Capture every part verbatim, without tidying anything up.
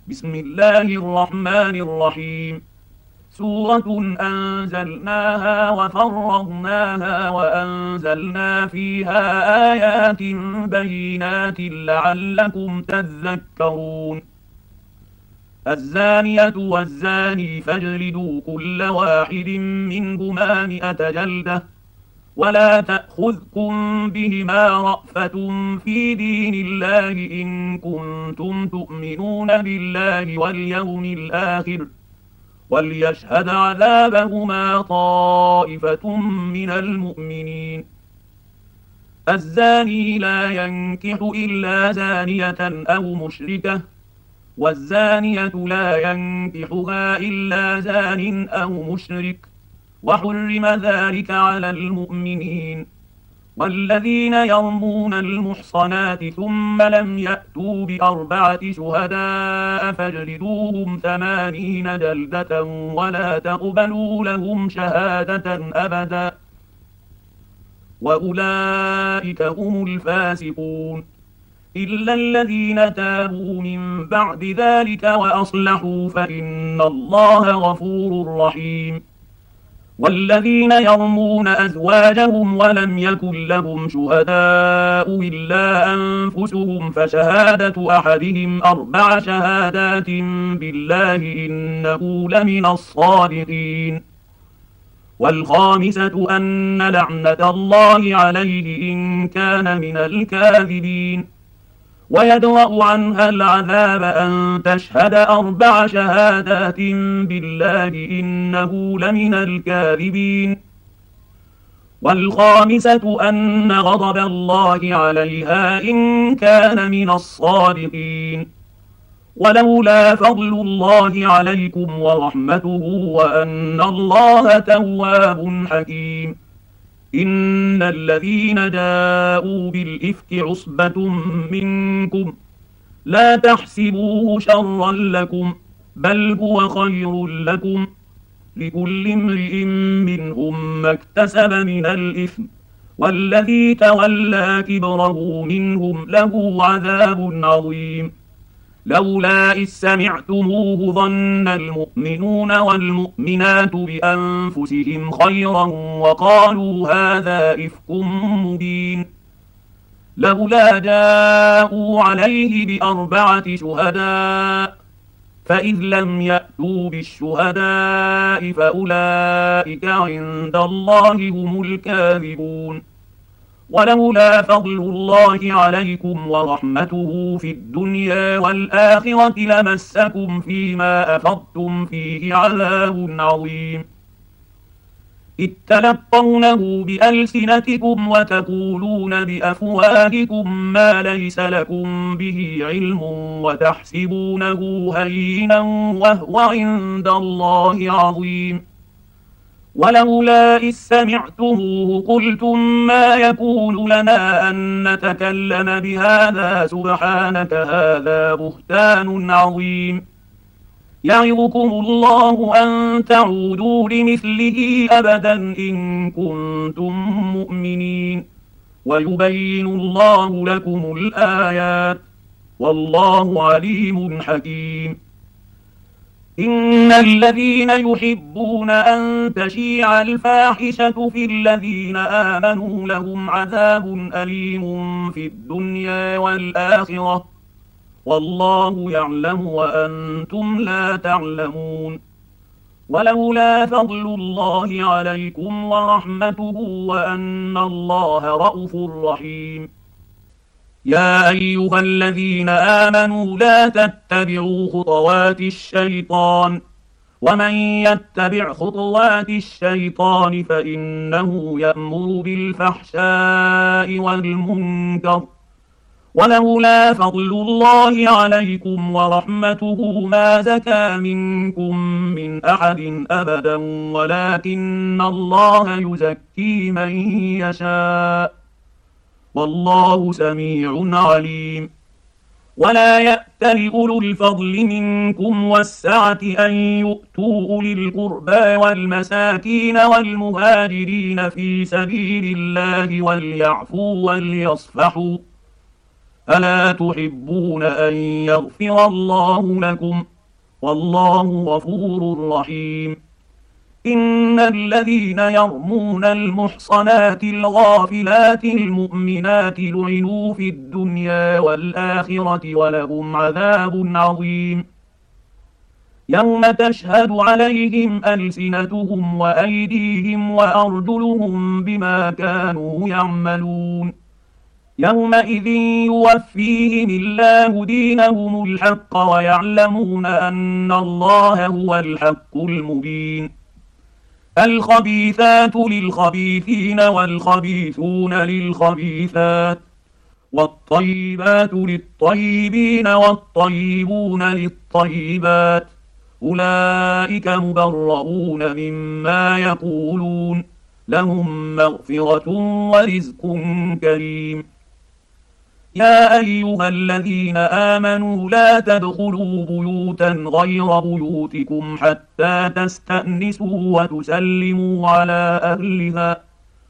بسم الله الرحمن الرحيم. سورة أنزلناها وفرغناها وأنزلنا فيها آيات بينات لعلكم تذكرون. الزانية والزاني فاجلدوا كل واحد منهما مئة جلدة، ولا تأخذكم بهما رأفة في دين الله إن كنتم تؤمنون بالله واليوم الآخر، وليشهد عذابهما طائفة من المؤمنين. الزاني لا ينكح إلا زانية أو مشركة، والزانية لا ينكحها إلا زان أو مشرك، وحرم ذلك على المؤمنين. والذين يرمون المحصنات ثم لم يأتوا بأربعة شهداء فاجلدوهم ثمانين جلدة ولا تقبلوا لهم شهادة أبدا، وأولئك هم الفاسقون، إلا الذين تابوا من بعد ذلك وأصلحوا فإن الله غفور رحيم. والذين يرمون أزواجهم ولم يكن لهم شهداء إلا أنفسهم فشهادة أحدهم أربع شهادات بالله إنه لمن الصادقين. والخامسة أن لعنة الله عليه إن كان من الكاذبين. ويدرأ عنها العذاب أن تشهد أربع شهادات بالله إنه لمن الكاذبين. والخامسة أن غضب الله عليها إن كان من الصادقين. ولولا فضل الله عليكم ورحمته وأن الله تواب حكيم. إن الذين جاءوا بالإفك عصبة منكم لا تحسبوه شرا لكم بل هو خير لكم، لكل امرئ منهم ما اكتسب من الإثم، والذي تولى كبره منهم له عذاب عظيم. لولا إذ سمعتموه ظن المؤمنون والمؤمنات بأنفسهم خيرا وقالوا هذا إفك مبين. لولا جاءوا عليه بأربعة شهداء، فإذ لم يأتوا بالشهداء فأولئك عند الله هم الكاذبون. ولولا فضل الله عليكم ورحمته في الدنيا والآخرة لمسكم فيما أفضتم فيه عذاب عظيم. إذ تلقونه بألسنتكم وتقولون بأفواهكم ما ليس لكم به علم وتحسبونه هينا وهو عند الله عظيم. ولولا إذ سمعتموه قلتم ما يكون لنا أن نتكلم بهذا سبحانك هذا بهتان عظيم. يعظكم الله أن تعودوا لمثله أبدا إن كنتم مؤمنين، ويبين الله لكم الآيات والله عليم حكيم. إن الذين يحبون أن تشيع الفاحشة في الذين آمنوا لهم عذاب أليم في الدنيا والآخرة، والله يعلم وأنتم لا تعلمون. ولولا فضل الله عليكم ورحمته وأن الله رءوف رحيم. يا أيها الذين آمنوا لا تتبعوا خطوات الشيطان، ومن يتبع خطوات الشيطان فإنه يأمر بالفحشاء والمنكر. ولولا فضل الله عليكم ورحمته ما زكى منكم من أحد أبدا ولكن الله يزكي من يشاء، والله سميع عليم. ولا يأتل أولو الفضل منكم والسعة أن يؤتوا أولي القربى والمساكين والمهاجرين في سبيل الله وليعفوا وليصفحوا ألا تحبون أن يغفر الله لكم والله غفور رحيم. إن الذين يرمون المحصنات الغافلات المؤمنات لعنوا في الدنيا والآخرة ولهم عذاب عظيم. يوم تشهد عليهم ألسنتهم وأيديهم وأرجلهم بما كانوا يعملون. يومئذ يوفيهم الله دينهم الحق ويعلمون أن الله هو الحق المبين. الخبيثات للخبيثين والخبيثون للخبيثات والطيبات للطيبين والطيبون للطيبات أولئك مبرؤون مما يقولون لهم مغفرة ورزق كريم. يا أيها الذين آمنوا لا تدخلوا بيوتا غير بيوتكم حتى تستأنسوا وتسلموا على أهلها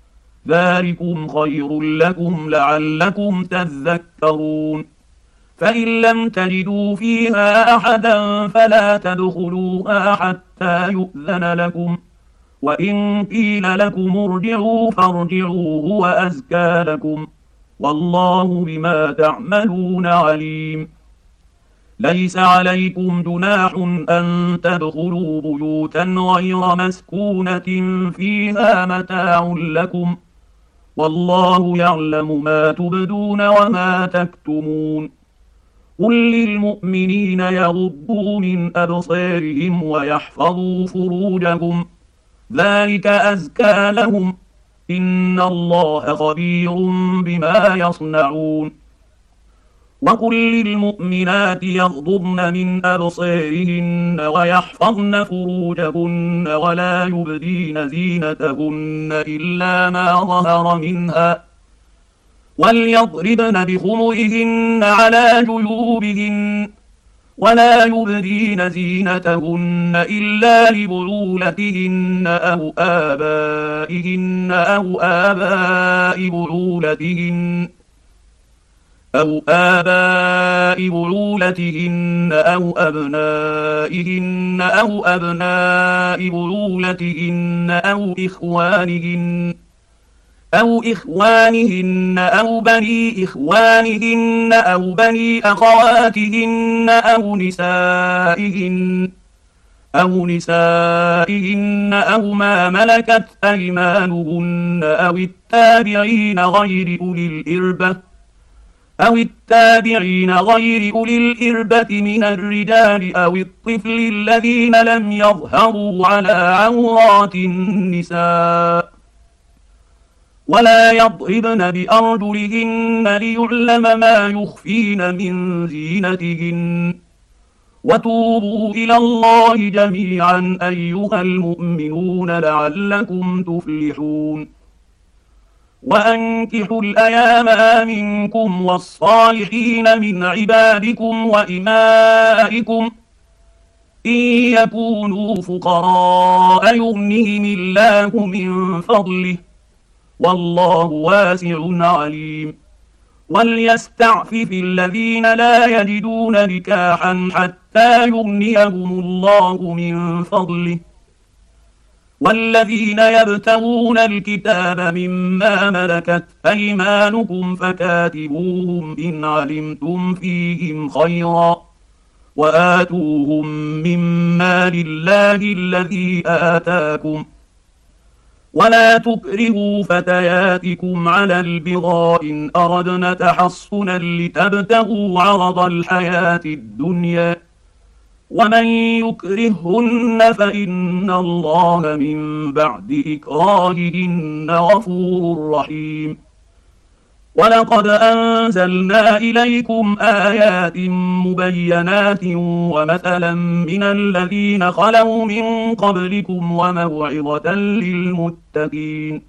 ذلكم خير لكم لعلكم تذكرون. فإن لم تجدوا فيها أحدا فلا تدخلوها حتى يؤذن لكم وإن قيل لكم ارجعوا فارجعوا هو أزكى لكم والله بما تعملون عليم. ليس عليكم جناح أن تدخلوا بيوتا غير مسكونة فيها متاع لكم والله يعلم ما تبدون وما تكتمون. قل للمؤمنين يغضوا من أبصارهم ويحفظوا فروجهم ذلك أزكى لهم إن الله خبير بما يصنعون. وقل للمؤمنات يغضضن من أبصارهن ويحفظن فروجهن ولا يبدين زينتهن إلا ما ظهر منها وليضربن بخمرهن على جيوبهن ولا يبدين زينتهن إلا لبعولتهن أو آبائهن أو آباء بعولتهن أو آباء بعولتهن أو أبنائهن أو أبناء بعولتهن أو إخوانهن أو إخوانهن أو بني إخوانهن أو بني أخواتهن أو نسائهن أو نسائهن أو ما ملكت أيمانهن أو التابعين غير أولي الإربة أو التابعين غير أولي الإربة من الرجال أو الطفل الذين لم يظهروا على عورات النساء ولا يضربن بأرجلهن ليعلم ما يخفين من زينتهن وتوبوا إلى الله جميعا أيها المؤمنون لعلكم تفلحون. وأنكحوا الأيام منكم والصالحين من عبادكم وإمائكم إن يكونوا فقراء يغنهم الله من فضله والله واسع عليم. وليستعفف الذين لا يجدون نكاحا حتى يغنيهم الله من فضله والذين يبتغون الكتاب مما ملكت أيمانكم فكاتبوهم إن علمتم فيهم خيرا وآتوهم مما لله الذي آتاكم ولا تكرهوا فتياتكم على البغاء إن أردن تحصنا لتبتغوا عرض الحياة الدنيا ومن يكرههن فإن الله من بعد إكراههن غفور رحيم. ولقد أنزلنا إليكم آيات مبينات ومثلا من الذين خلوا من قبلكم وموعظة للمتقين.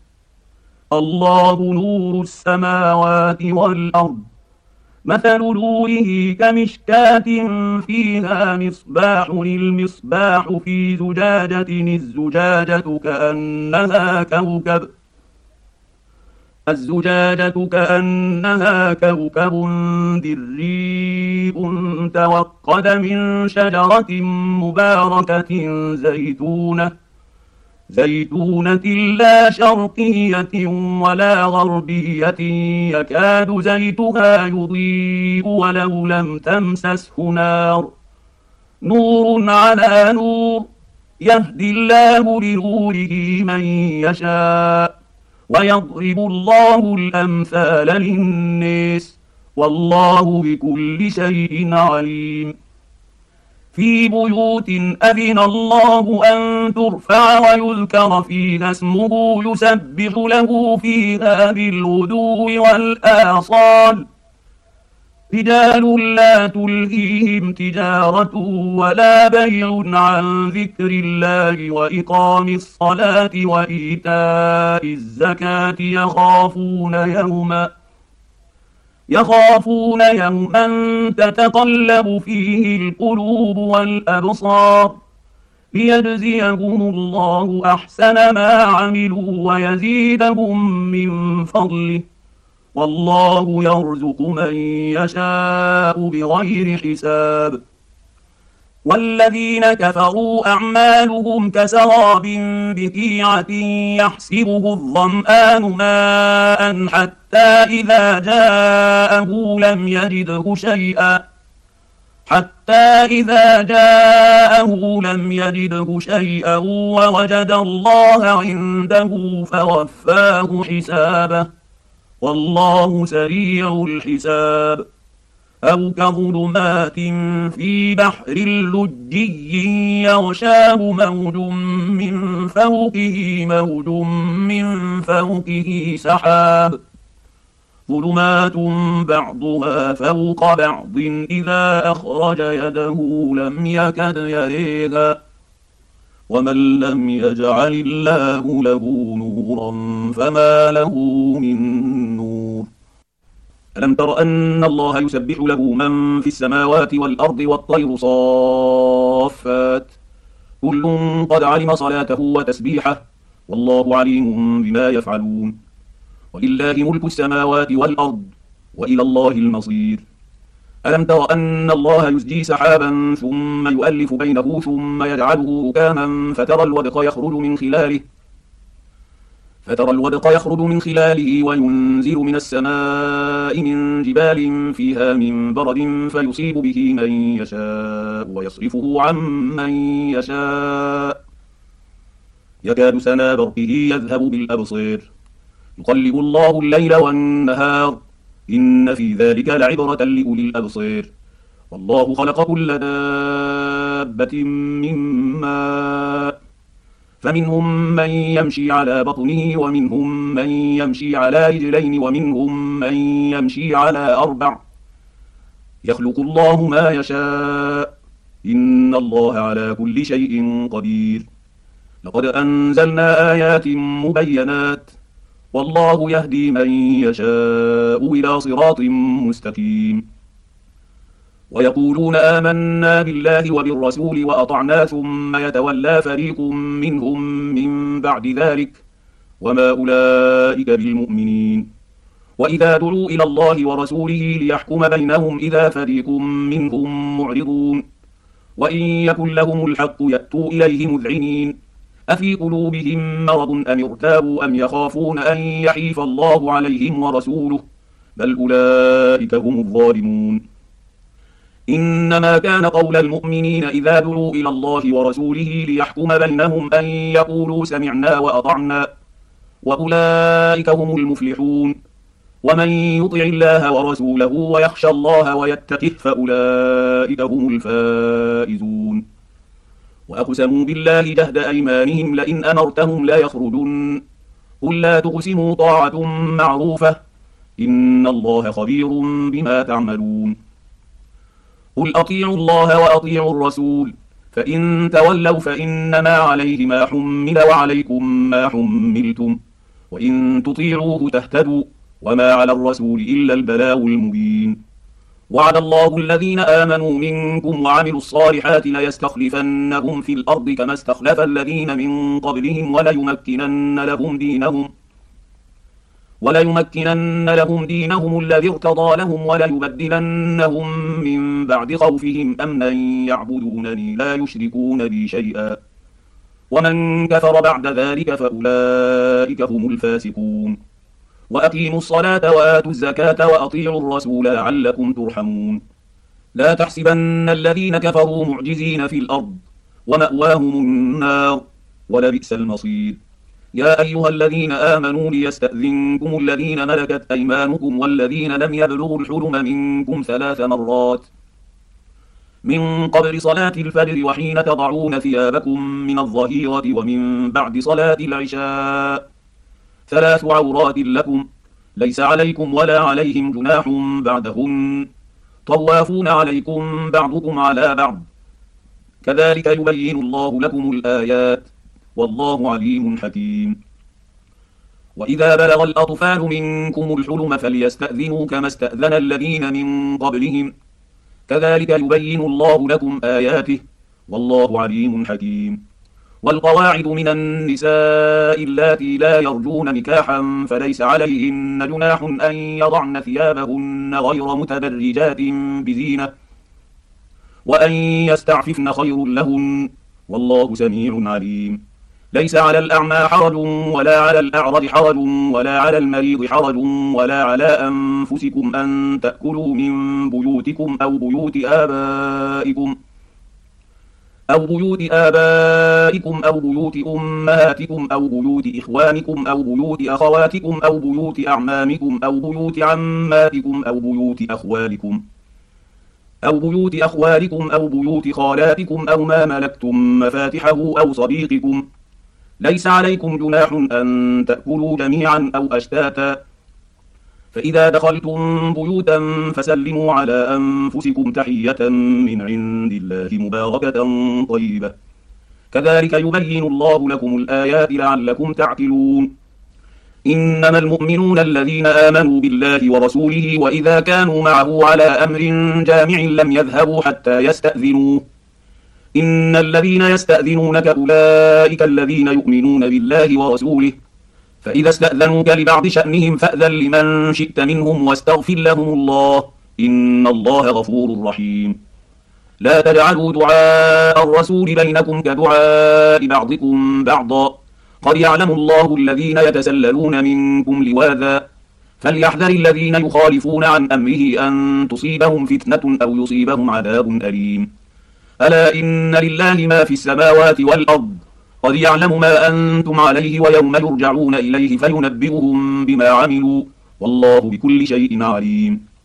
الله نور السماوات والأرض مثل نوره كمشكاة فيها مصباح المصباح في زجاجة الزجاجة كأنها كوكب الزجاجة كأنها كوكب دري توقد من شجرة مباركة زيتونة زيتونة لا شرقية ولا غربية يكاد زيتها يضيء ولو لم تمسسه نار نور على نور يهدي الله لنوره من يشاء ويضرب الله الأمثال للناس والله بكل شيء عليم في بيوت أذن الله أن ترفع ويذكر فيها اسمه يسبح له فيها بالغدو والآصال رجال لا تلهيهم تجارة ولا بيع عن ذكر الله وإقام الصلاة وإيتاء الزكاة يخافون يوما يخافون يوما تتقلب فيه القلوب والأبصار ليجزيهم الله أحسن ما عملوا ويزيدهم من فضله والله يرزق من يشاء بغير حساب والذين كفروا أعمالهم كسراب بقيعة يحسبه الظمآن ماء حتى إذا جاءه لم يجده شيئا حتى إذا جاءه لم يجده شيئا ووجد الله عنده فوفاه حسابه والله سريع الحساب أو كظلمات في بحر لجي يغشاه موج من فوقه موج من فوقه سحاب ظلمات بعضها فوق بعض إذا أخرج يده لم يكد يريها ومن لم يجعل الله له نورا فما له من نور ألم تر أن الله يسبح له من في السماوات والأرض والطير صافات كل قد علم صلاته وتسبيحه والله عليم بما يفعلون ولله ملك السماوات والأرض وإلى الله المصير ألم تر أن الله يزجي سحابا ثم يؤلف بينه ثم يجعله ركاما فترى الودق يخرج من خلاله فترى الودق يخرج من خلاله وينزل من السماء من جبال فيها من برد فيصيب به من يشاء ويصرفه عن من يشاء يكاد سنا برقه يذهب بالأبصير يقلب الله الليل والنهار إن في ذلك لعبرة لأولي الأبصير والله خلق كل دابة من ماء فمنهم من يمشي على بطنه ومنهم من يمشي على رجلين ومنهم من يمشي على أربع يخلق الله ما يشاء إن الله على كل شيء قدير لقد أنزلنا آيات مبينات والله يهدي من يشاء إلى صراط مستقيم ويقولون آمنا بالله وبالرسول وأطعنا ثم يتولى فريق منهم من بعد ذلك وما أولئك بالمؤمنين وإذا دعوا إلى الله ورسوله ليحكم بينهم إذا فريق منهم معرضون وإن يكن لهم الحق يأتوا إليه مذعنين أفي قلوبهم مرض أم ارتابوا أم يخافون أن يحيف الله عليهم ورسوله بل أولئك هم الظالمون إنما كان قول المؤمنين إذا دعوا إلى الله ورسوله ليحكم بينهم أن يقولوا سمعنا وأطعنا وأولئك هم المفلحون ومن يطع الله ورسوله ويخشى الله ويتقه فأولئك هم الفائزون وأقسموا بالله جهد أيمانهم لئن أمرتهم لا يخرجن قل لا تقسموا طاعة معروفة إن الله خبير بما تعملون قل أطيعوا الله وأطيعوا الرسول فإن تولوا فإنما عليه ما حمل وعليكم ما حملتم وإن تطيعوه تهتدوا وما على الرسول إلا البلاغ المبين وعد الله الذين آمنوا منكم وعملوا الصالحات ليستخلفنهم في الأرض كما استخلف الذين من قبلهم وليمكنن لهم دينهم وليمكنن لهم دينهم الذي ارتضى لهم وليبدلنهم من بعد خوفهم أمنا يعبدونني لا يشركون بي شيئا ومن كفر بعد ذلك فأولئك هم الفاسقون وأقيموا الصلاة وآتوا الزكاة وأطيعوا الرسول لعلكم ترحمون لا تحسبن الذين كفروا معجزين في الأرض ومأواهم النار ولبئس المصير يا أيها الذين آمنوا ليستأذنكم الذين ملكت أيمانكم والذين لم يبلغوا الحلم منكم ثلاث مرات من قبل صلاة الفجر وحين تضعون ثيابكم من الظهيرة ومن بعد صلاة العشاء ثلاث عورات لكم ليس عليكم ولا عليهم جناح بعدهن طوافون عليكم بعضكم على بعض كذلك يبين الله لكم الآيات والله عليم حكيم وإذا بلغ الأطفال منكم الحلم فليستأذنوا كما استأذن الذين من قبلهم كذلك يبين الله لكم آياته والله عليم حكيم والقواعد من النساء اللاتي لا يرجون نكاحا فليس عليهن جناح أن يضعن ثيابهن غير متبرجات بزينة وأن يستعففن خير لهن والله سميع عليم ليس على الأعمى حرج ولا على الأعرج حرج ولا على المريض حرج ولا على أنفسكم أن تأكلوا من بيوتكم أو بيوت آبائكم أو بيوت آبائكم أو بيوت أمهاتكم أو بيوت إخوانكم أو بيوت أخواتكم أو بيوت أعمامكم أو بيوت عماتكم أو بيوت أخوالكم أو بيوت أخوالكم أو بيوت خالاتكم أو ما ملكتم مفاتحه أو صديقكم ليس عليكم جناح أن تأكلوا جميعا أو أشتاتا فإذا دخلتم بيوتا فسلموا على أنفسكم تحية من عند الله مباركة طيبة كذلك يبين الله لكم الآيات لعلكم تعقلون إنما المؤمنون الذين آمنوا بالله ورسوله وإذا كانوا معه على أمر جامع لم يذهبوا حتى يستأذنوه إن الذين يستأذنونك أولئك الذين يؤمنون بالله ورسوله فإذا استأذنوك لبعض شأنهم فأذن لمن شئت منهم واستغفر لهم الله إن الله غفور رحيم لا تجعلوا دعاء الرسول بينكم كدعاء بعضكم بعضا قد يعلم الله الذين يتسللون منكم لواذا فليحذر الذين يخالفون عن أمره أن تصيبهم فتنة أو يصيبهم عذاب أليم ألا إن لله ما في السماوات والأرض قد يعلم ما أنتم عليه ويوم يرجعون إليه فينبئهم بما عملوا والله بكل شيء عليم